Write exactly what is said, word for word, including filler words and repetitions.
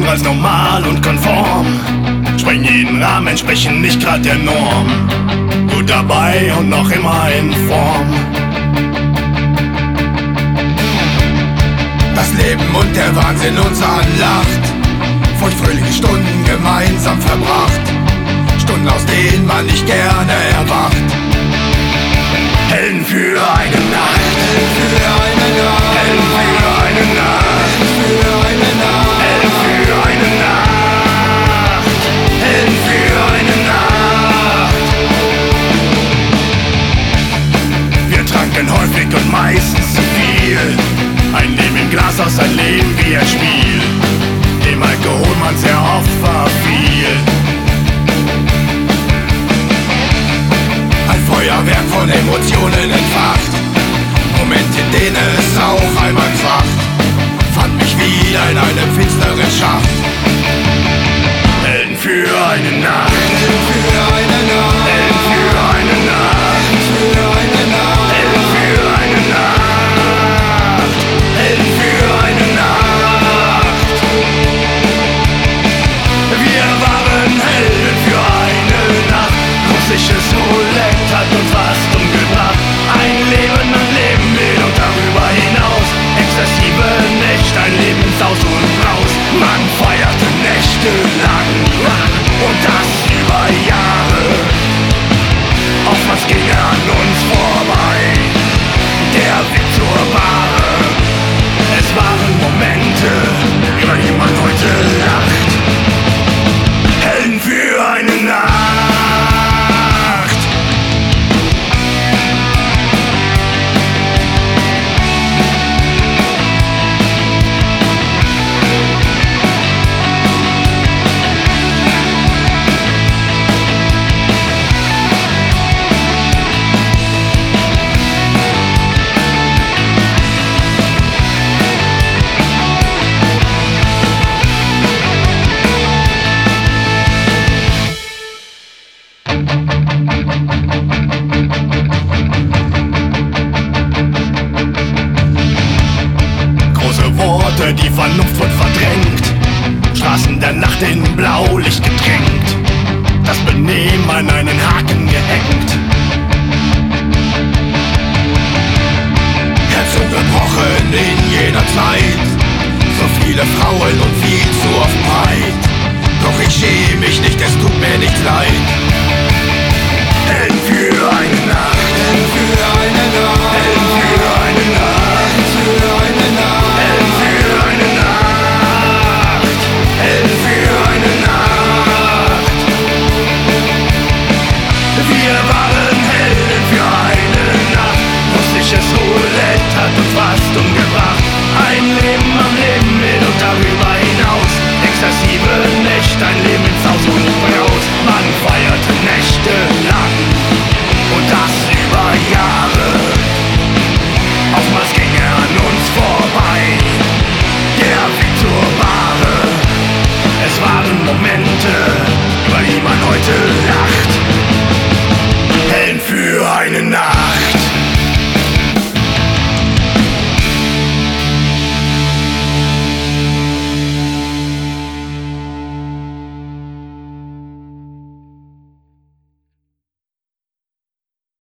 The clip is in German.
andere als normal und konform, sprengen jeden Rahmen, entsprechen nicht grad der Norm. Gut dabei und noch immer in Form. Das Leben und der Wahnsinn uns anlacht, feuchtfröhliche Stunden gemeinsam verbracht, Stunden, aus denen man nicht gerne erwacht. Helden für eine Nacht, Helden für eine Nacht, Helden für eine Nacht, für eine Nacht, Helden für eine Nacht, Helden für eine Nacht. Wir tranken häufig und meistens zu viel, ein Leben im Glas aus, ein Leben wie ein Spiel, dem Alkohol man sehr oft verfiel. Ein Feuerwerk von Emotionen entfacht, Momente, in denen es auch einmal kracht, fand mich wieder in einem finsteren Schacht. Helden für eine Nacht, Helden für eine Nacht, Helden für eine Nacht, für eine Nacht, Helden für eine Nacht, Helden für eine Nacht. Wir waren Helden für eine Nacht, russisches Roulette hat uns fast umgebracht. Ein Leben am Leben will und darüber hinaus, exzessive Nächte, ein Leben ins Saus und Braus. Man feierte nächtelang und das über Jahre. Oftmals ging er an uns vorbei, der Weg zur Bahre. Es waren Momente, über die man heute lacht. Helden für eine Nacht. Die Vernunft wird verdrängt, Straßen der Nacht in Blaulicht getränkt, das Benehmen an einen Haken gehängt. Herzen gebrochen in jener Zeit, so viele Frauen und viel zu oft Breit. Doch ich schäme mich nicht, es tut mir nicht leid. Helden für eine Nacht, Helden für eine Nacht, Helden für eine Nacht, für eine Nacht. Roulette hat uns fast umgebracht. Ein Leben am Leben mit und darüber hinaus, exzessive Nächte, ein Leben ins Haus und raus. Man feierte nächtelang und das über Jahre. Oftmals ging er an uns vorbei, der Weg zur Bahre. Es waren Momente, über die man heute lacht. Helden für eine Nacht.